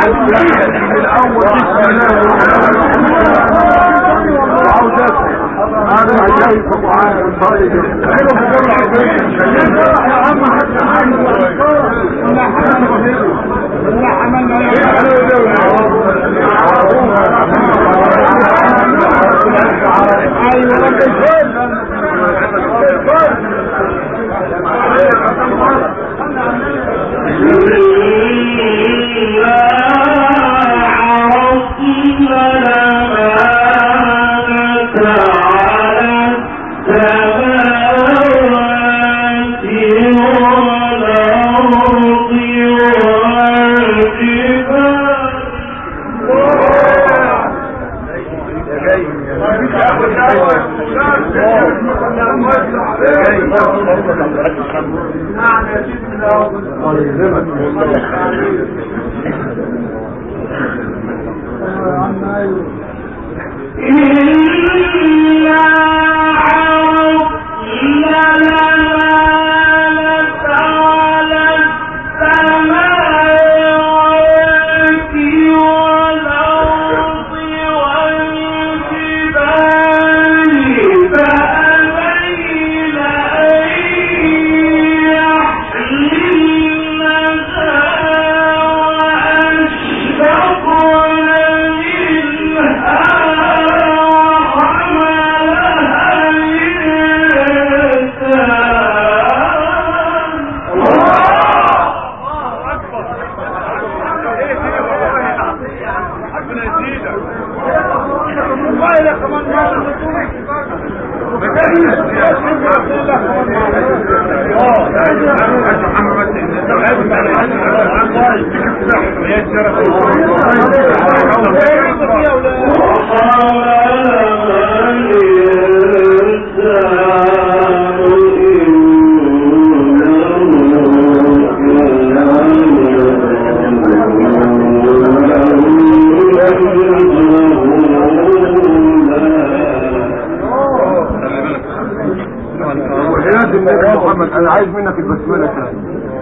انا عايز منك البسمله تاني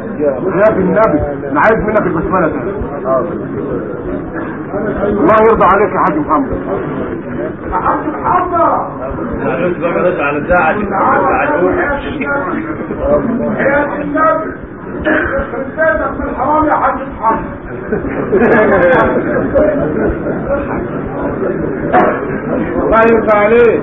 يا النبي، انا عايز منك البسمله تاني. الله يرضى عليك يا حاج محمد. يا حاج محمد على الساعه يا النبي خليتك من الحرام يا حاج محمد. الله يرضى عليك.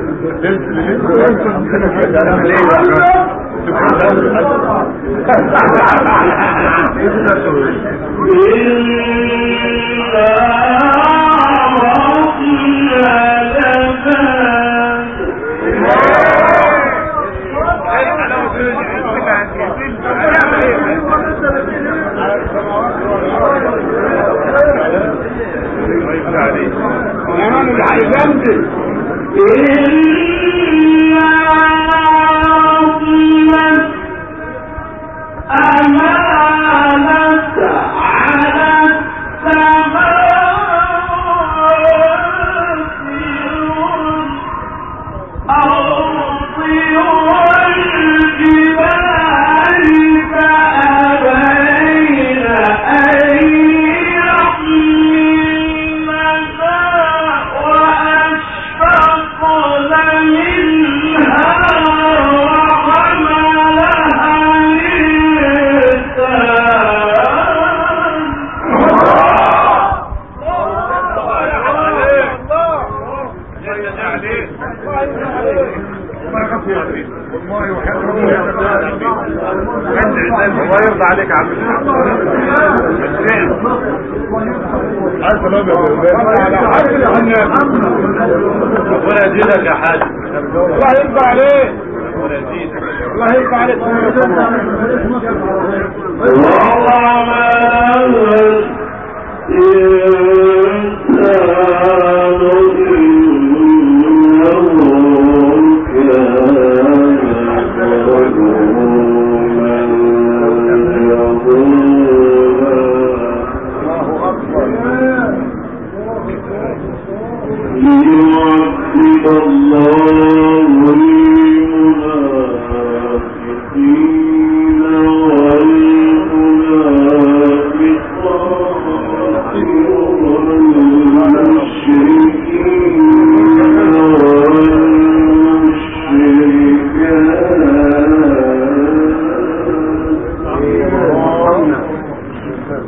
الله يرضى عليك يا عم. ربنا يزيدك يا حاج. الله يرضى عليك. الله يرضى عليك. الله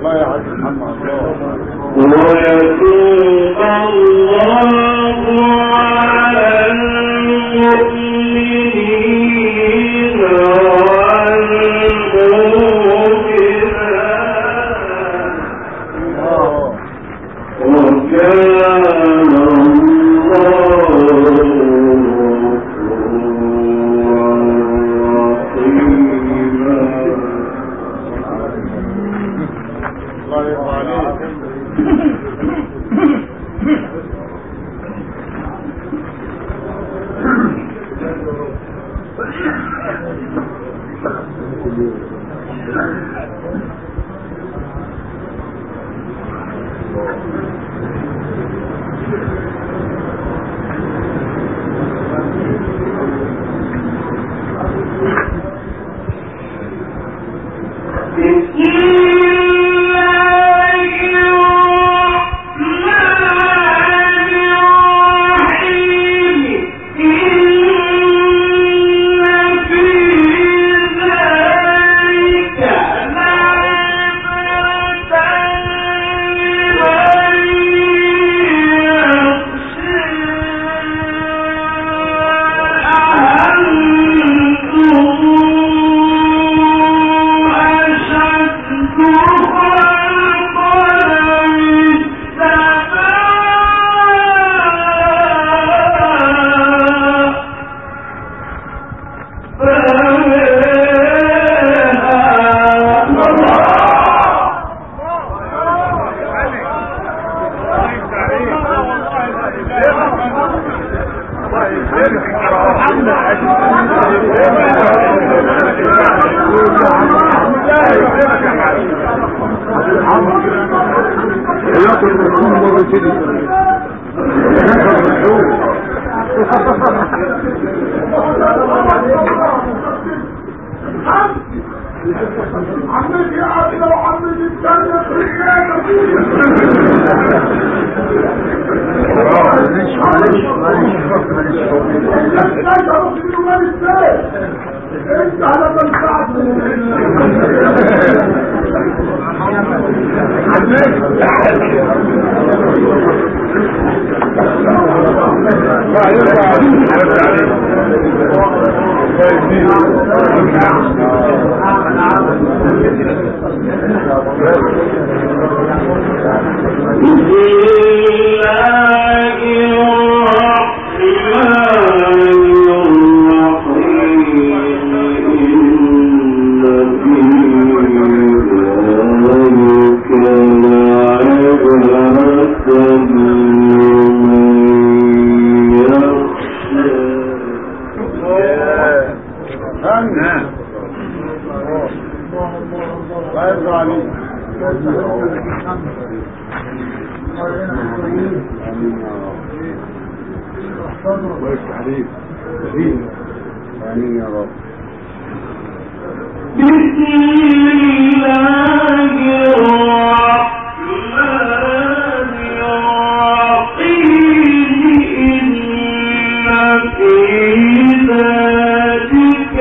الله يا حاج محمد ويتوب الله على المؤمنين والمؤمنات وكان عمتي عادلة وعمتي الثانية انت على منفعة آمين يا رب. بسم الله الرحمن الرحيم إن في ذلك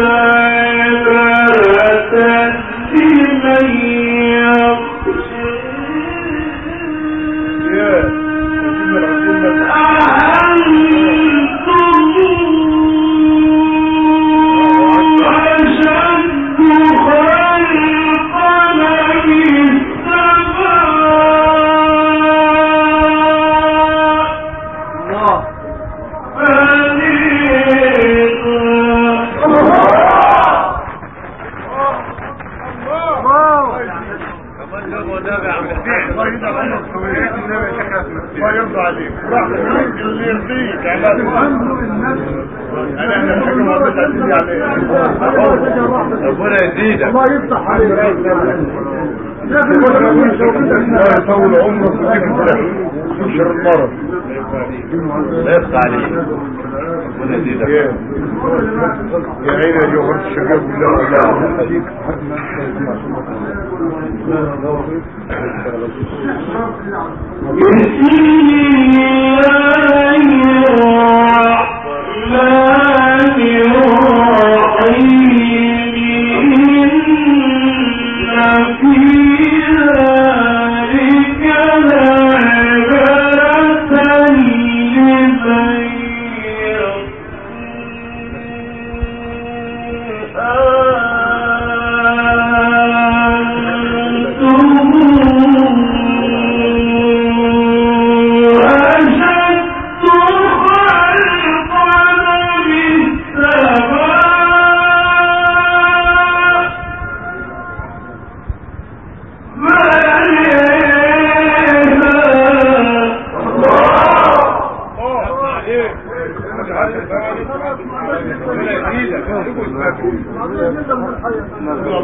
لعبرة لمن يخشى الله يرضى عليك اللي يرضيك انا فكر موضوع تأتيني عليه ربنا يزيدك الله يفتح عليك لا يطول عمرك ويجيك الفلاح وتنشر المرض لا يفتح عليك ربنا يزيدك يا عيني يا جوهر الشباب بالله في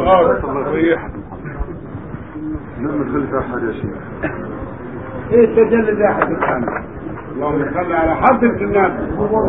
لما تغلي فيها حاجة يا شيخ. ايه التجلي ده يا حبيبي محمد؟ اللهم صل على حضرة النبي.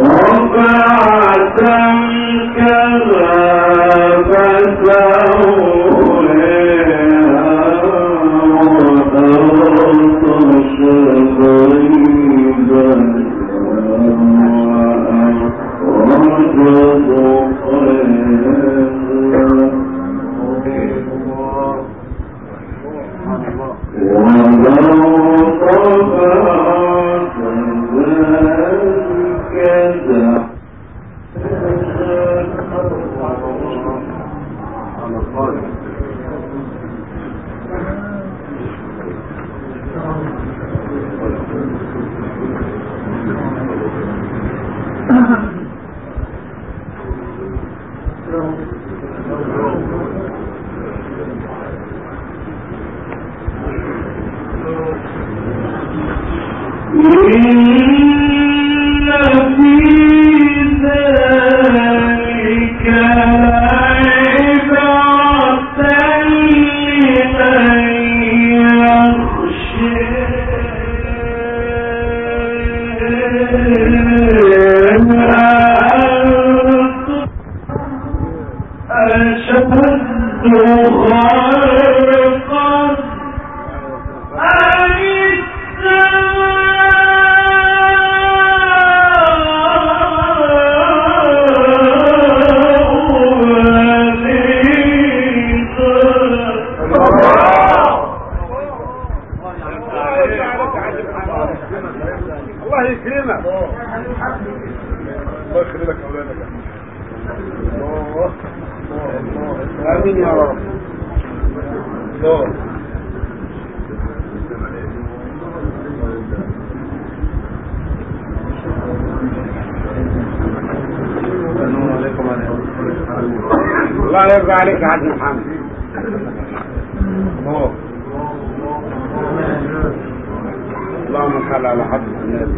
الله يرضى عليك يا حاج محمد. اللهم صل على حضرة النبي.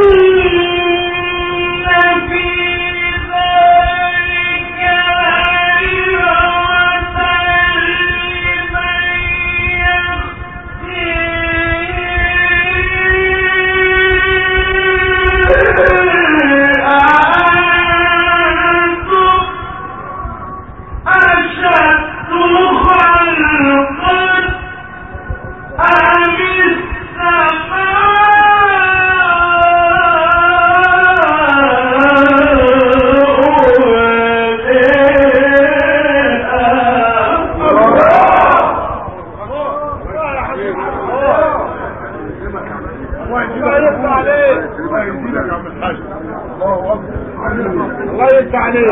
الله يفتح عليك.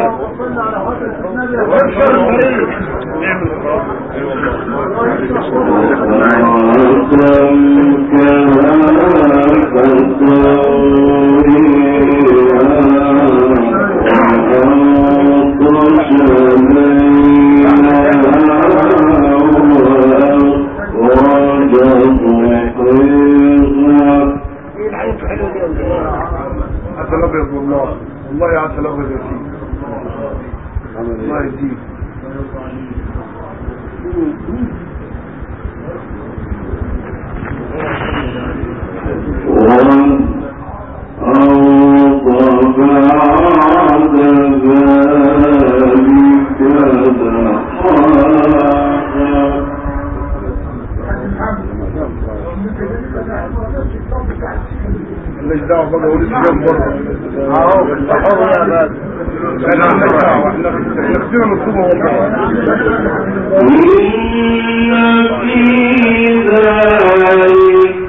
وابشر الطريق. نعم والله يا عسل ابيض يا سيدي. الله يهديك. مش دعوه بقى اقول الكلام برضه اهو الصحابه يا باد انا عندك دعوه احنا نفسنا مطلوبه والله. إن في ذلك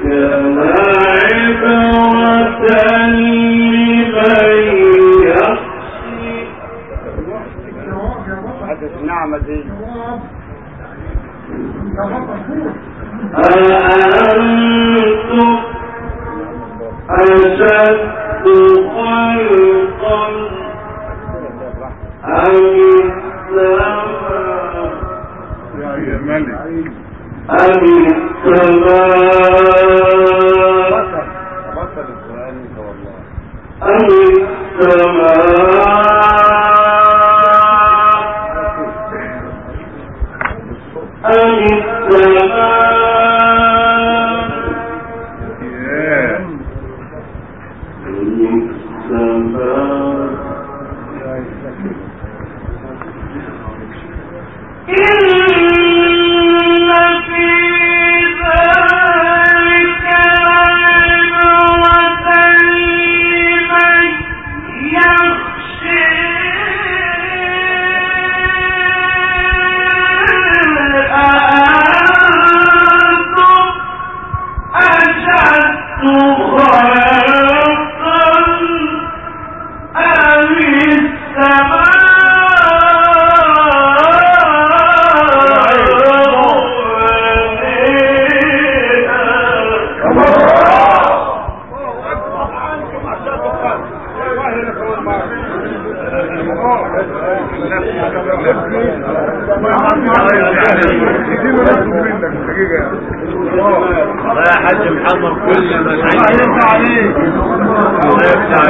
لعبرة لمن يخشى. حدث النعمه دي. أأنتم أشد خلقا أم السماء أم السماء يا حاج محمد كل ما يفتح عليك الله يفتح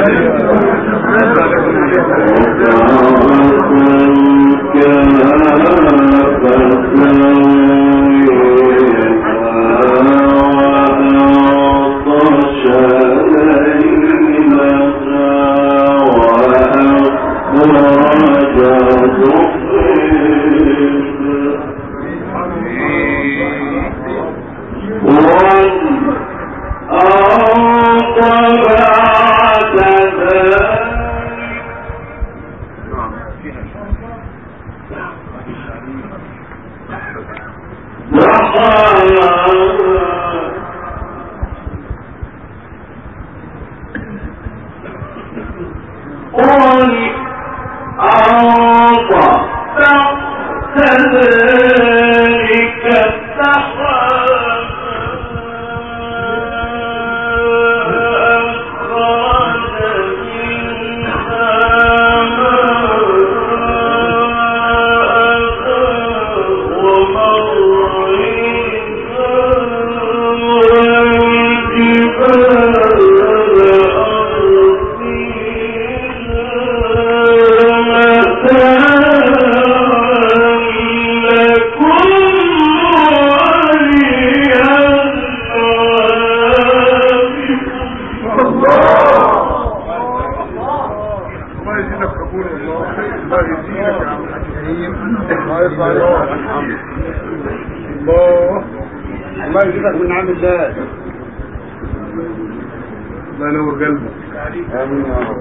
الله يجزاك من عام الله. الله ينور قلبك. امين يا رب.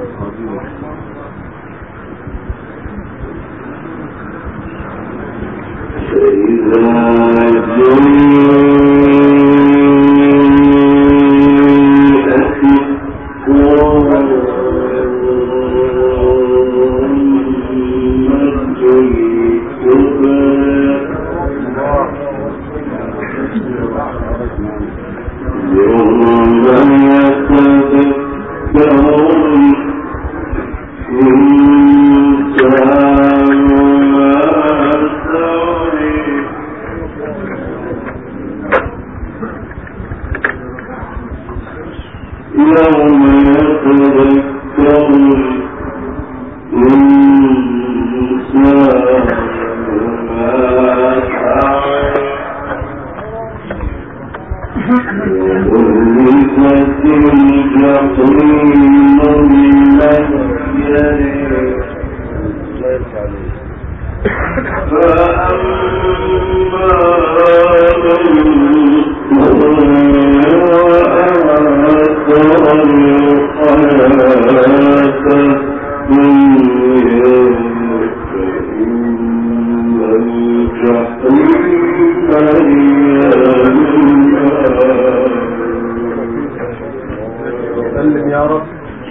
سلم يا رب.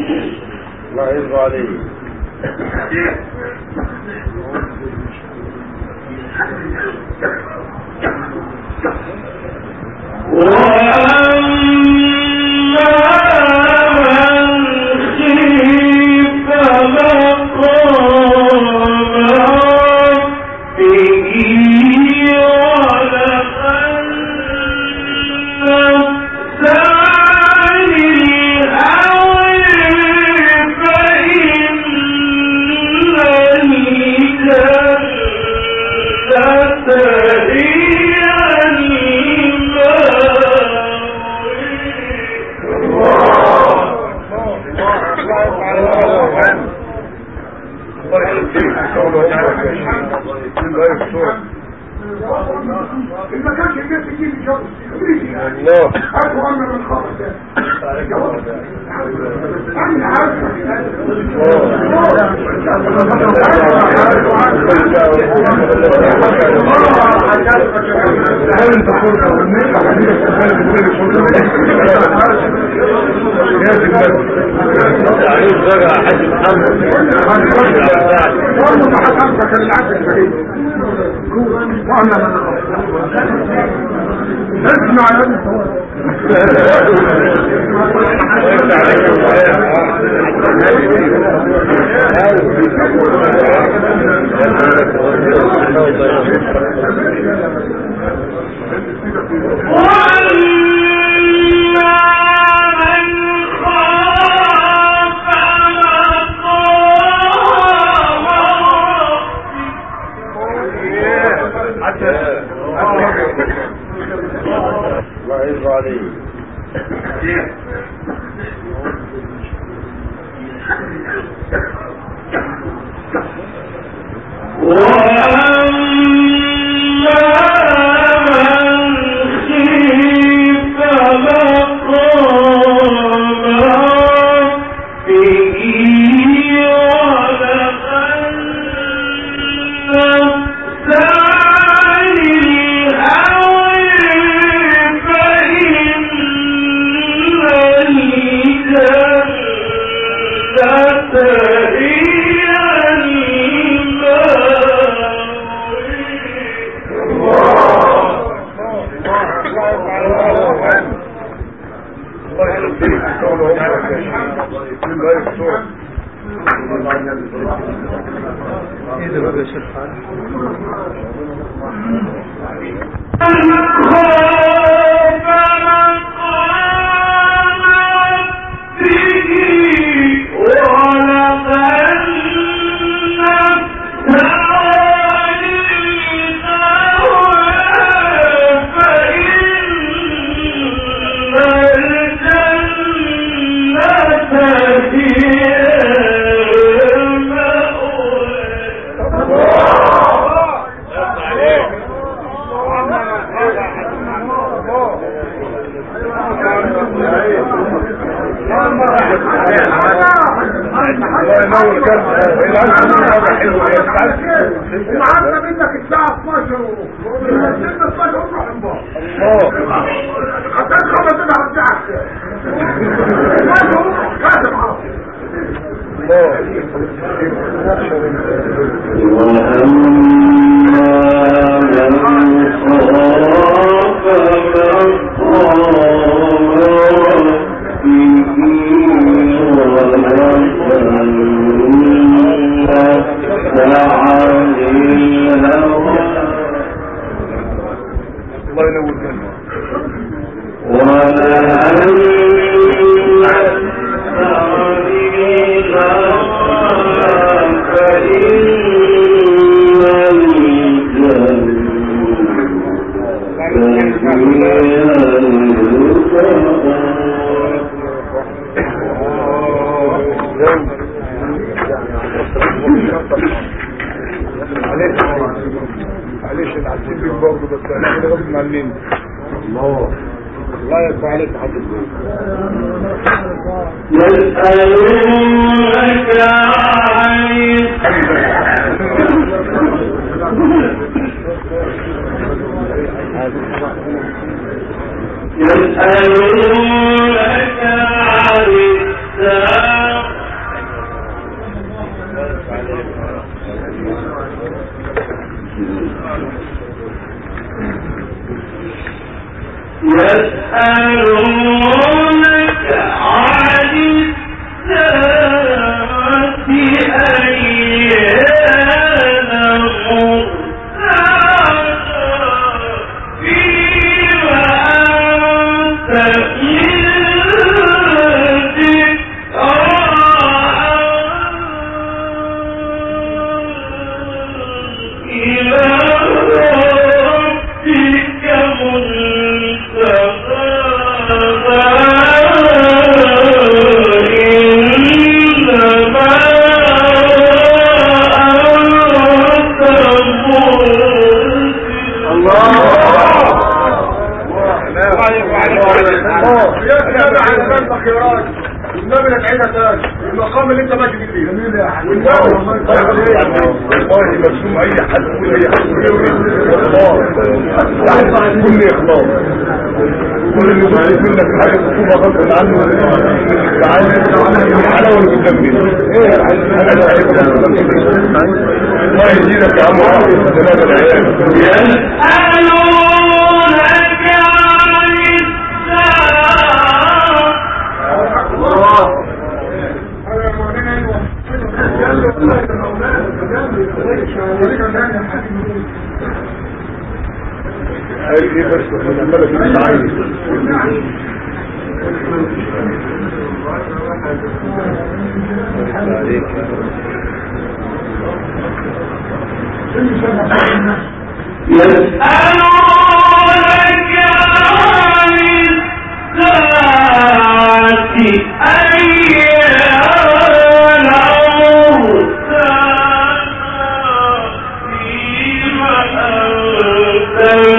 الله يرضى عليك. هي يجي يتجوز الله اكبر من الخطر ده انا عارف اسمع يا ومعنا منك الساعة 12 ومنزلنا 12 ونروح نبار عشان خلص انا هرجعك 12 ونروح كاتب عرض الله ينور جنة معلش العسيب بيك برضه بس انا كده غصب عننا الله يرفع عليك حد البيت يسألونك عن الساعة يسألونك عن الساعة أيان مرساها فيما أنت يا سلام على قلبك يا راجل. النبي لا تعيدها تاني المقام اللي انت ماشي فيه جميل يا حبيبي والله مسلوم اي حد يقول اي حد والله كل اخلاص كل اللي بيقول منك حاجه تشوفها غصب عنه تعالى الحلاوه اللي قدامك ايه الله يزيدك يا عم سلام العيال ايه بس الملك مش عايز يسألونك عن الساعة أيان مرساها فيما أنت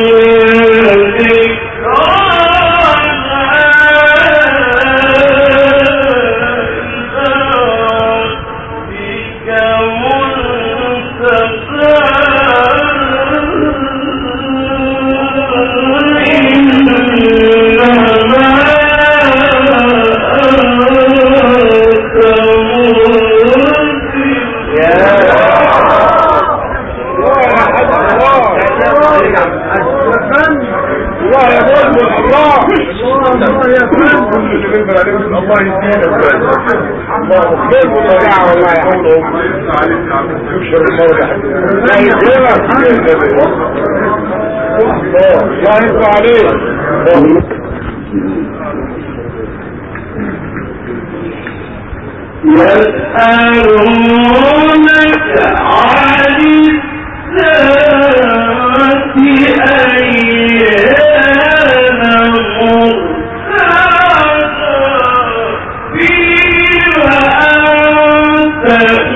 الله يدينا الله خير والله يبشر المولى لا يدينا الله يرضى عليه يسألونك عن الساعة أيان مرساها فيما أنت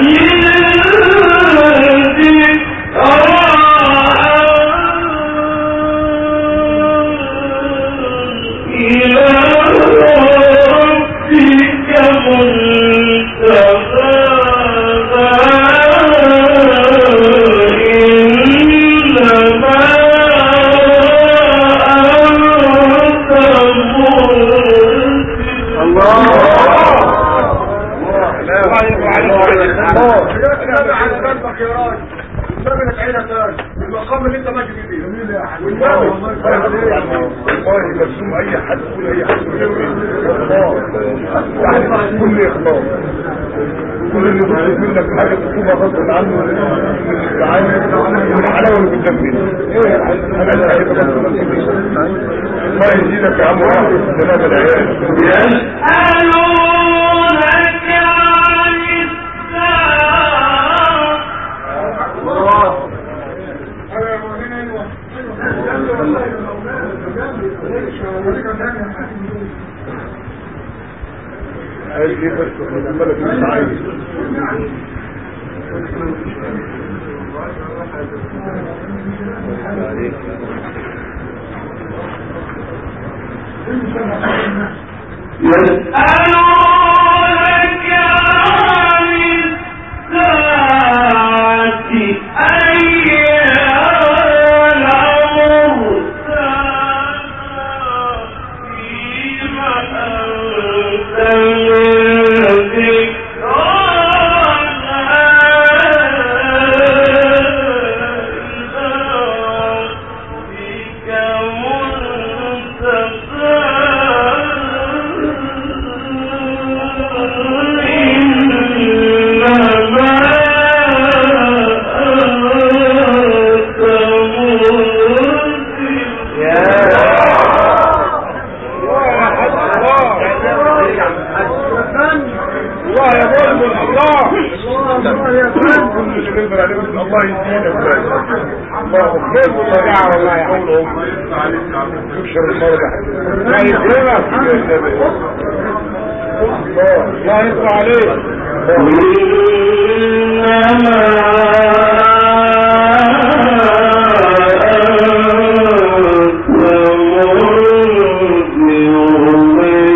المقام اللي انت ماشي فيه جميل يا حبيبي والله مسلوم اي حد يقول اي حد كل اخلاص كل اللي بيقول منك حاجه تشوفها غصب عنه تعالى الحلاوه اللي قدامك ايه الله يزيدك يا عم سلام العيال يسألونك عن الساعة ايه بس الملك مش عايز يسألونك عن الساعة أيان مرساها فيما أنت الله يدينا الله خير والله يبشر المولى لا يدينا الله يرضى عليه إنما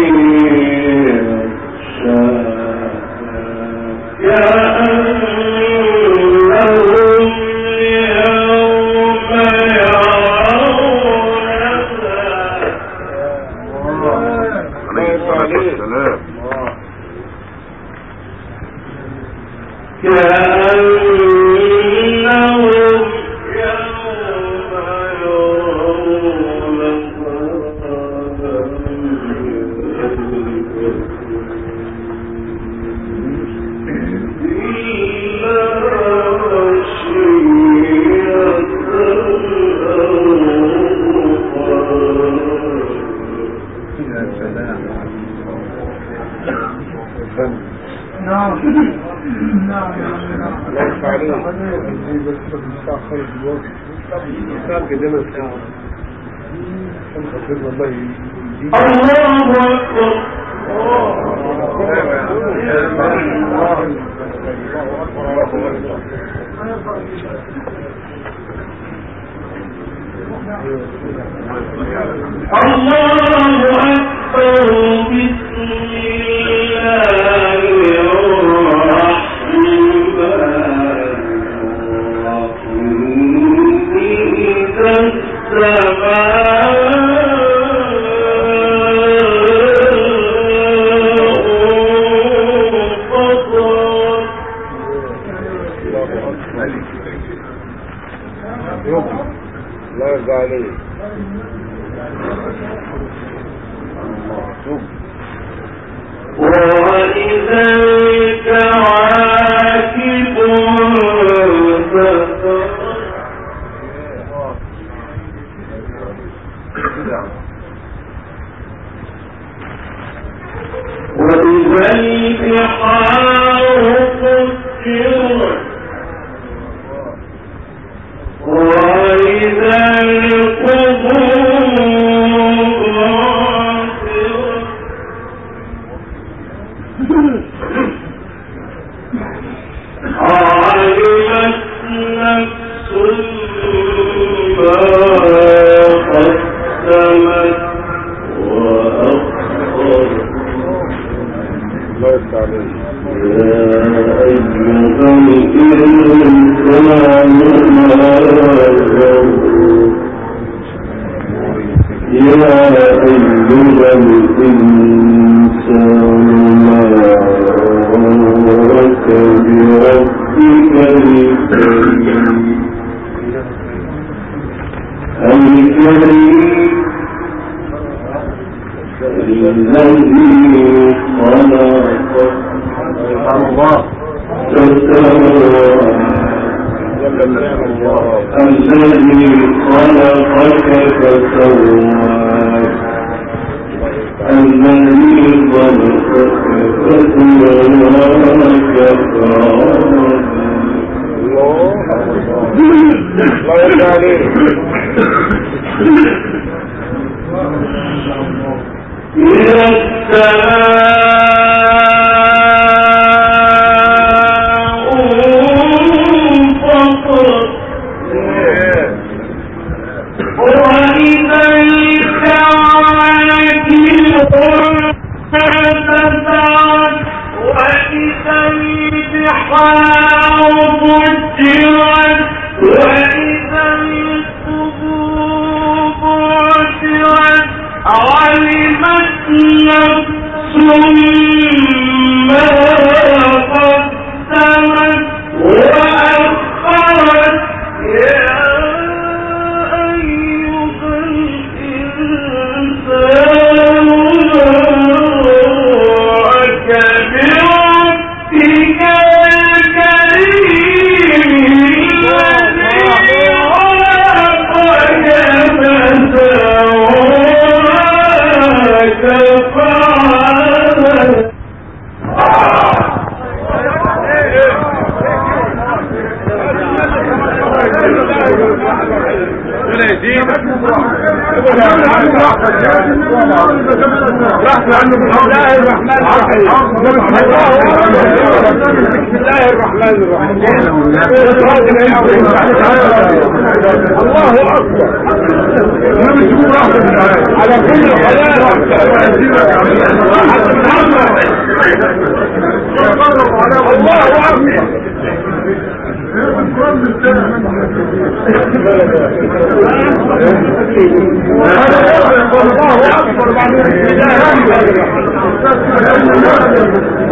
الله أكبر.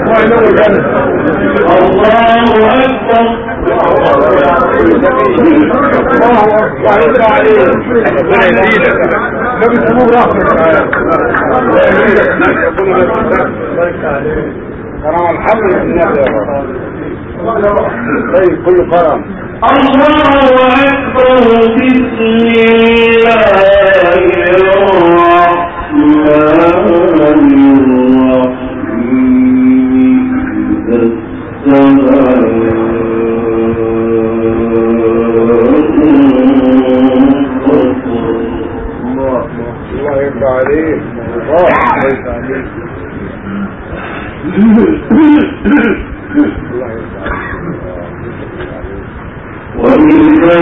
كرم الحمد لله يا رب. طيب كل كرم. الله أكبر. بسم الله الله يرضى عليك. الله يرضى عليك. وإذا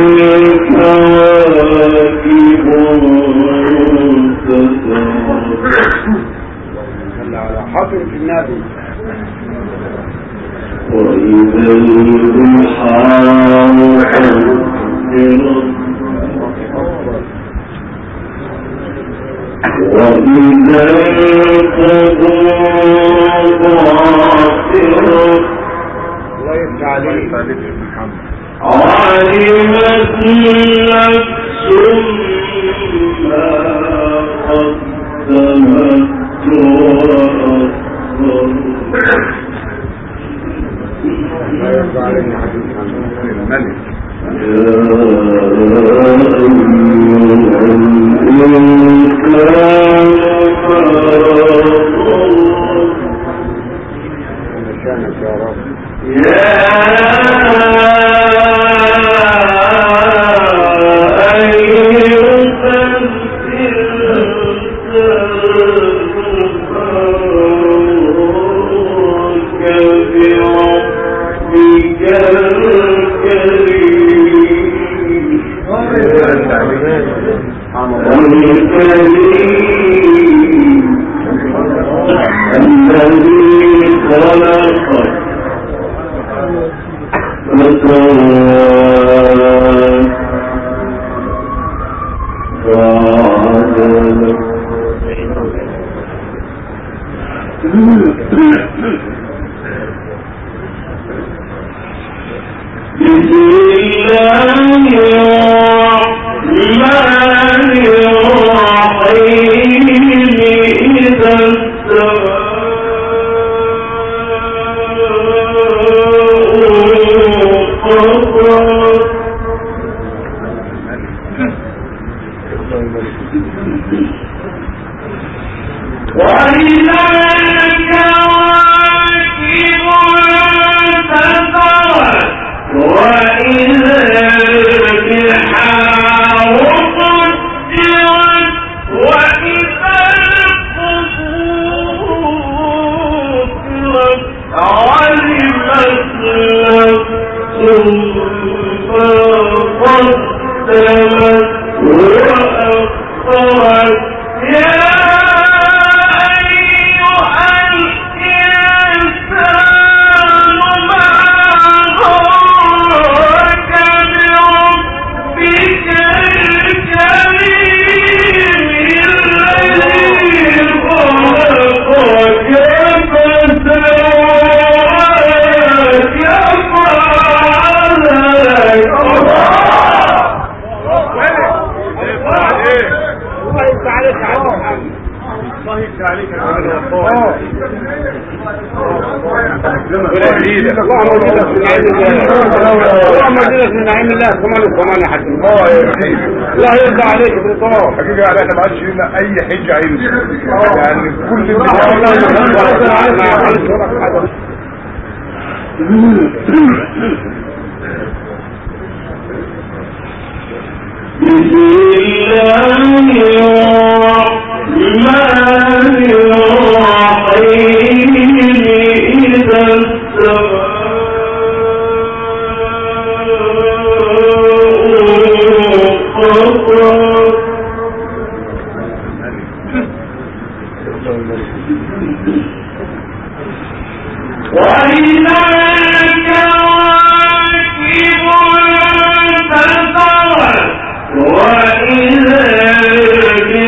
الكواكب انتثرت على حضرة النبي. وإذا البحار فجرت وإذا القبور بعثرت الله يرضى عليك. علمت نفس ما قدمت وأخرت. الله يرضى عليك يا حبيبي الملك. مشانك يا رب. الله يرضى عليك بالطاعة. حقيقة احنا ما عادش لنا اي حجة عيني يعني كل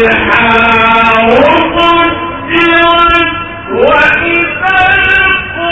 وإذا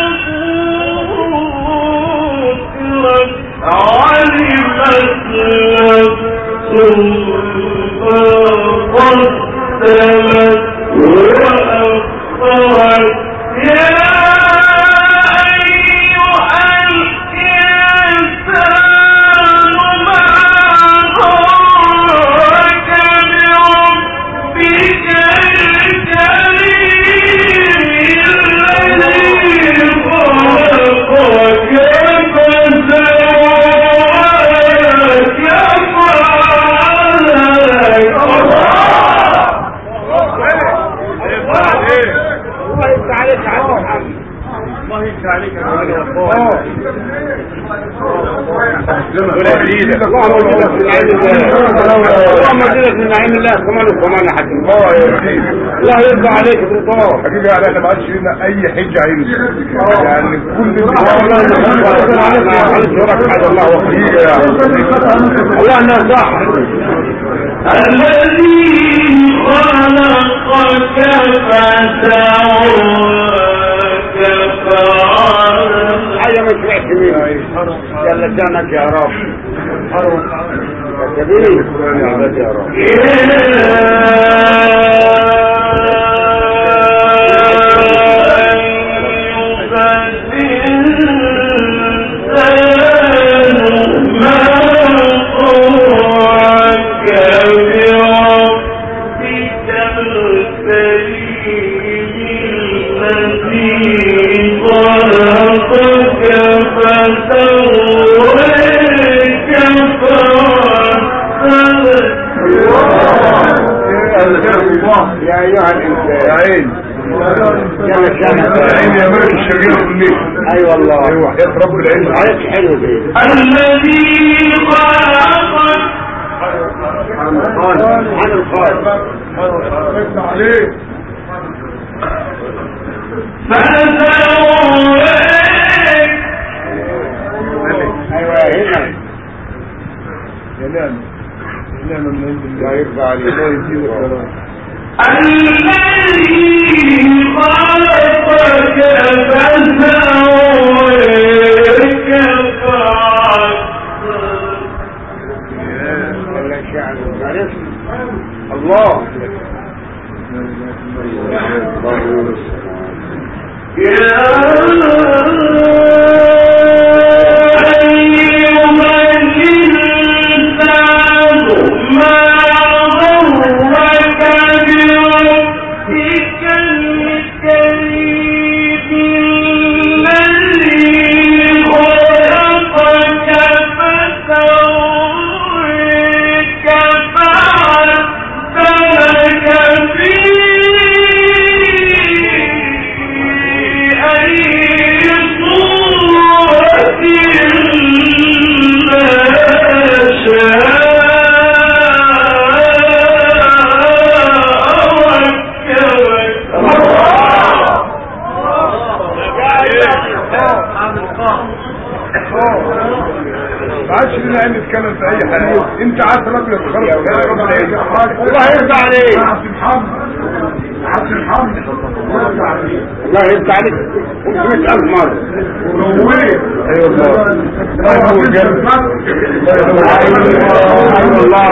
اللهم اجعلك من نعيم الله كمان وكمان يا حبيبي. الله يرضى عليك برضاه. حقيقة يعني احنا ما عادش لنا اي حجة عندنا يعني كل الله وحقيقة يعني الله نرضاه. الذي خلقك فسواك فعدلك. حاجة ما سمعت منها جل شانك يا رب. يا كبير يا رب. يا ايها الانسان يا عين يا مشاهد يا عين يا ملك الشرير كليه. اي والله ايوه حياة رب العلم عليك حلو دي. الذي خلقك عن الخالق عليك فسواك. ايوه هنا يا نعم نعم من عند الله يرضى عليك. الله يديك الذي خلقك فسواك فعدلك. الله يا نتكلم في اي حديث. انت عارف رجل الخلق الله يرضى عليك. عبد الحمد الله يرضى عليك 500,000 مرة. ونوريه. ايوه والله الله ينور جنبك. ايوه والله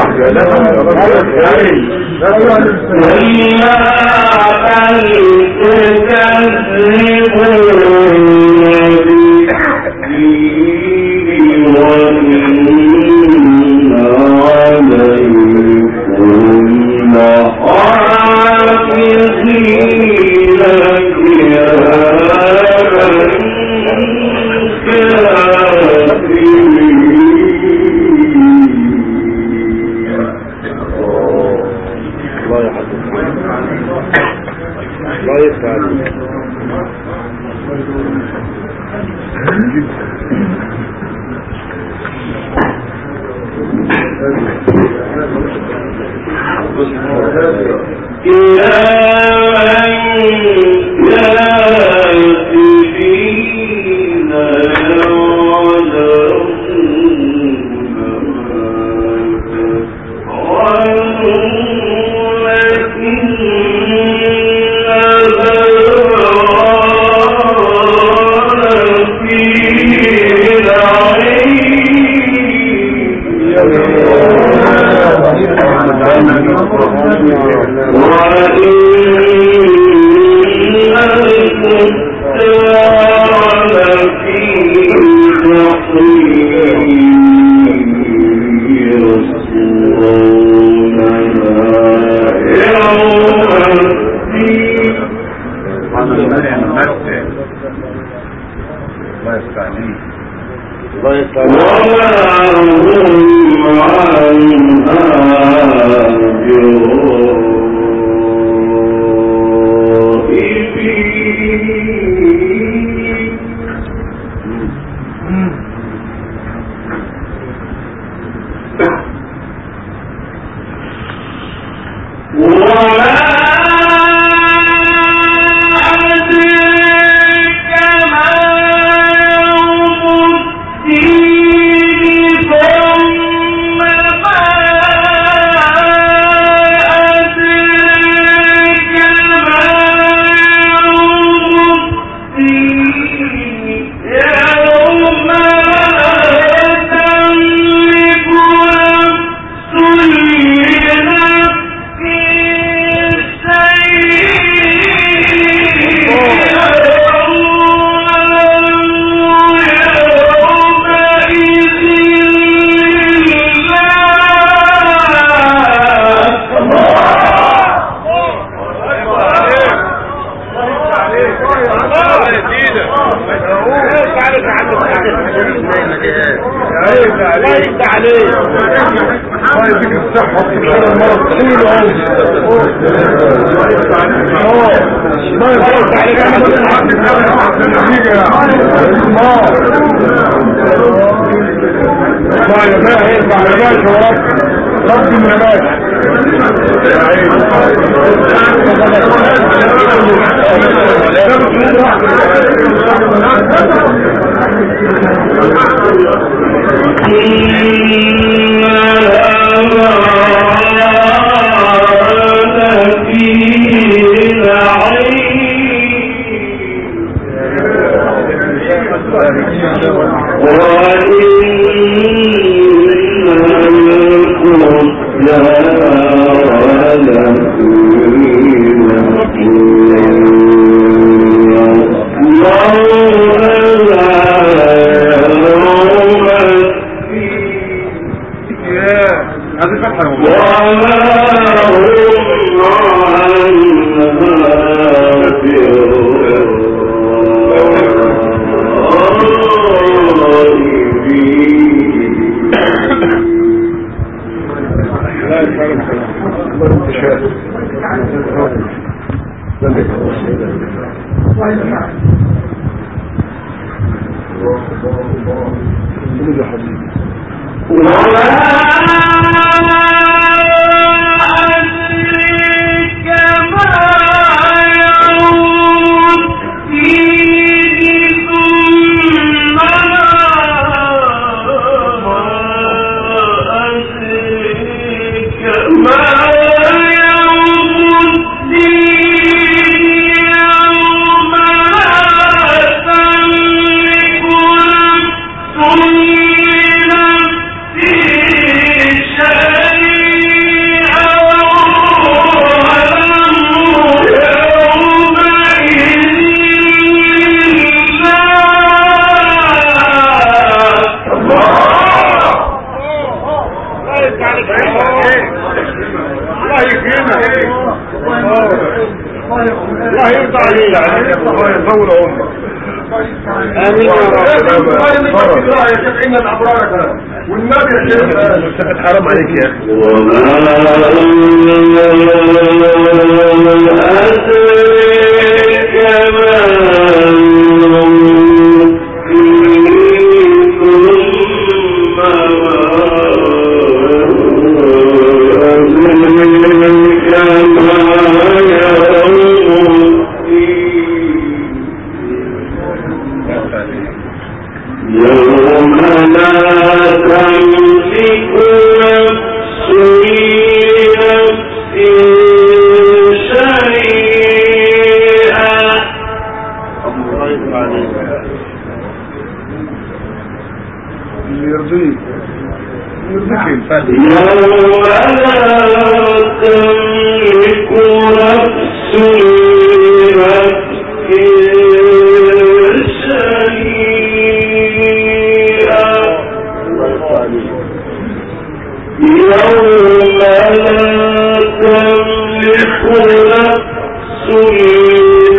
عليك. الله يديك الصحة وتكسر المرض طول العمر. ما يفرق عليك انا بس حد النتيجة يا عم. الله يا باشا يرفع يا باشا ورب ربي يا باشا يا عيني. حرام عليك يا اخي. يوم لا تملك نفس